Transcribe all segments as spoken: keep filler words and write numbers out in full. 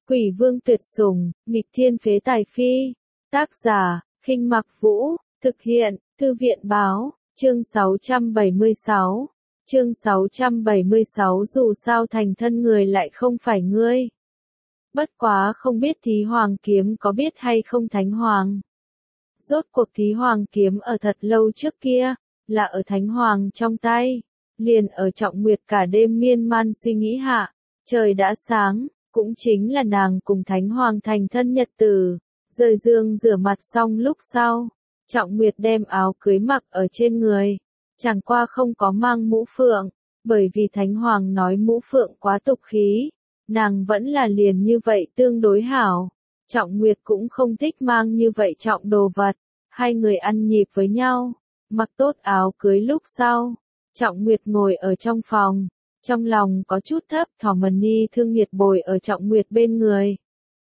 Quỷ vương tuyệt sủng, nghịch thiên phế tài phi. Tác giả, Khinh Mặc Vũ, thực hiện, Thư viện báo, chương sáu trăm bảy mươi sáu. Chương sáu trăm bảy mươi sáu dù sao thành thân người lại không phải ngươi. Bất quá không biết Thí Hoàng kiếm có biết hay không Thánh Hoàng. Rốt cuộc Thí Hoàng kiếm ở thật lâu trước kia, là ở Thánh Hoàng trong tay. Liền ở Trọng Nguyệt cả đêm miên man suy nghĩ hạ, trời đã sáng, cũng chính là nàng cùng Thánh Hoàng thành thân nhật tử. Rời giường rửa mặt xong lúc sau, Trọng Nguyệt đem áo cưới mặc ở trên người, chẳng qua không có mang mũ phượng, bởi vì Thánh Hoàng nói mũ phượng quá tục khí, nàng vẫn là liền như vậy tương đối hảo. Trọng Nguyệt cũng không thích mang như vậy trọng đồ vật, hai người ăn nhịp với nhau, mặc tốt áo cưới lúc sau, Trọng Nguyệt ngồi ở trong phòng, trong lòng có chút thấp thỏm ni Thương Nghiệt bồi ở Trọng Nguyệt bên người.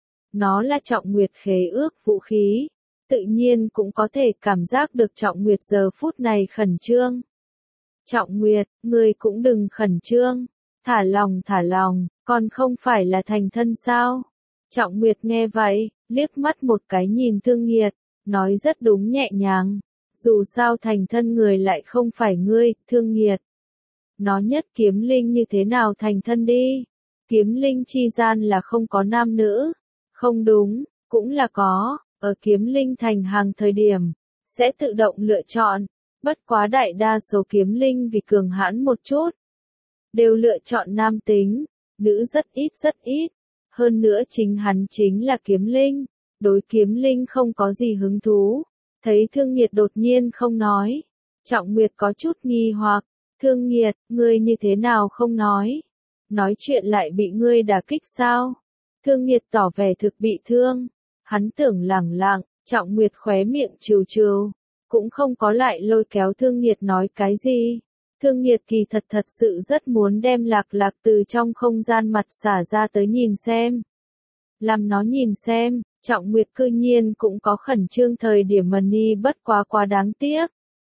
Nó là Trọng Nguyệt khế ước vũ khí, tự nhiên cũng có thể cảm giác được Trọng Nguyệt giờ phút này khẩn trương. Trọng Nguyệt, ngươi cũng đừng khẩn trương, thả lòng thả lòng, còn không phải là thành thân sao? Trọng Nguyệt nghe vậy, liếc mắt một cái nhìn Thương Nghiệt, nói rất đúng nhẹ nhàng, dù sao thành thân người lại không phải ngươi, Thương Nghiệt. Nó nhất kiếm linh như thế nào thành thân đi? Kiếm linh chi gian là không có nam nữ. Không đúng, cũng là có, ở kiếm linh thành hàng thời điểm, sẽ tự động lựa chọn, bất quá đại đa số kiếm linh vì cường hãn một chút, đều lựa chọn nam tính, nữ rất ít rất ít, hơn nữa chính hắn chính là kiếm linh, đối kiếm linh không có gì hứng thú, thấy Thương Nghiệt đột nhiên không nói, Trọng Nguyệt có chút nghi hoặc, Thương Nghiệt, ngươi như thế nào không nói, nói chuyện lại bị ngươi đả kích sao? Thương Nghiệt tỏ vẻ thực bị thương, hắn tưởng lẳng lặng, Trọng Nguyệt khóe miệng trừ trừ, cũng không có lại lôi kéo Thương Nghiệt nói cái gì. Thương Nghiệt kỳ thật thật sự rất muốn đem Lạc Lạc từ trong không gian mặt xả ra tới nhìn xem. Làm nó nhìn xem, Trọng Nguyệt cư nhiên cũng có khẩn trương thời điểm mà ni bất quá quá đáng tiếc.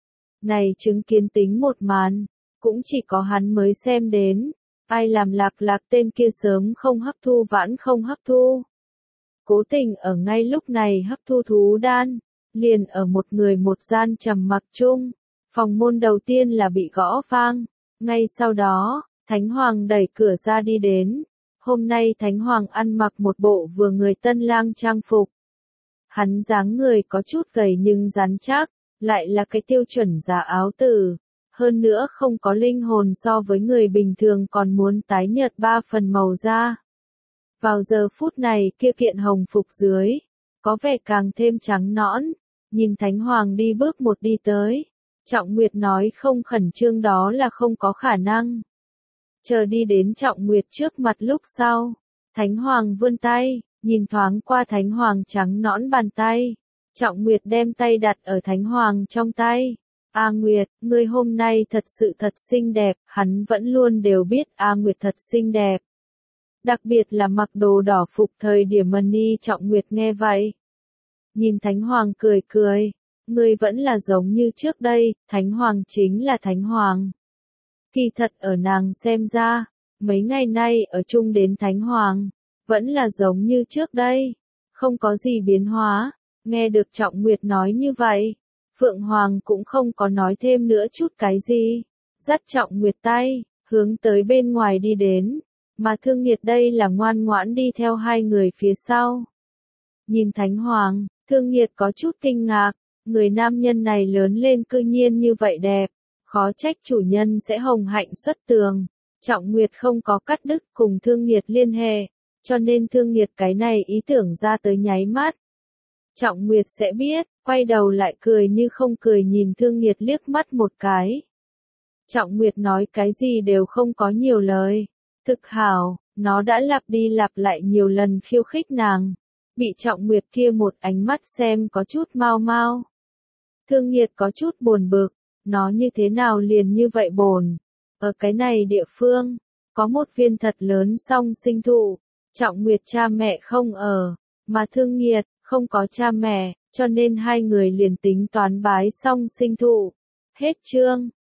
Này chứng kiến tính một màn, cũng chỉ có hắn mới xem đến. Ai làm Lạc Lạc tên kia sớm không hấp thu vãn không hấp thu. Cố tình ở ngay lúc này hấp thu thú đan, liền ở một người một gian trầm mặc chung. Phòng môn đầu tiên là bị gõ vang. Ngay sau đó, Thánh Hoàng đẩy cửa ra đi đến. Hôm nay Thánh Hoàng ăn mặc một bộ vừa người tân lang trang phục. Hắn dáng người có chút gầy nhưng rắn chắc, lại là cái tiêu chuẩn giả áo tử. Hơn nữa không có linh hồn so với người bình thường còn muốn tái nhợt ba phần màu da. Vào giờ phút này kia kiện hồng phục dưới, có vẻ càng thêm trắng nõn, nhìn Thánh Hoàng đi bước một đi tới. Trọng Nguyệt nói không khẩn trương đó là không có khả năng. Chờ đi đến Trọng Nguyệt trước mặt lúc sau, Thánh Hoàng vươn tay, nhìn thoáng qua Thánh Hoàng trắng nõn bàn tay. Trọng Nguyệt đem tay đặt ở Thánh Hoàng trong tay. A Nguyệt, ngươi hôm nay thật sự thật xinh đẹp, hắn vẫn luôn đều biết A Nguyệt thật xinh đẹp. Đặc biệt là mặc đồ đỏ phục thời điểm ni Trọng Nguyệt nghe vậy. Nhìn Thánh Hoàng cười cười, ngươi vẫn là giống như trước đây, Thánh Hoàng chính là Thánh Hoàng. Kỳ thật ở nàng xem ra, mấy ngày nay ở chung đến Thánh Hoàng, vẫn là giống như trước đây, không có gì biến hóa, nghe được Trọng Nguyệt nói như vậy. Phượng Hoàng cũng không có nói thêm nữa chút cái gì, dắt Trọng Nguyệt tay, hướng tới bên ngoài đi đến, mà Thương Nghiệt đây là ngoan ngoãn đi theo hai người phía sau. Nhìn Thánh Hoàng, Thương Nghiệt có chút kinh ngạc, người nam nhân này lớn lên cư nhiên như vậy đẹp, khó trách chủ nhân sẽ hồng hạnh xuất tường. Trọng Nguyệt không có cắt đứt cùng Thương Nghiệt liên hệ, cho nên Thương Nghiệt cái này ý tưởng ra tới nháy mắt. Trọng Nguyệt sẽ biết, quay đầu lại cười như không cười nhìn Thương Nghiệt liếc mắt một cái. Trọng Nguyệt nói cái gì đều không có nhiều lời. Thực hảo, nó đã lặp đi lặp lại nhiều lần khiêu khích nàng. Bị Trọng Nguyệt kia một ánh mắt xem có chút mau mau. Thương Nghiệt có chút buồn bực, nó như thế nào liền như vậy bồn. Ở cái này địa phương, có một viên thật lớn song sinh thụ. Trọng Nguyệt cha mẹ không ở, mà Thương Nghiệt không có cha mẹ, cho nên hai người liền tính toán bái song sinh thụ. Hết chương.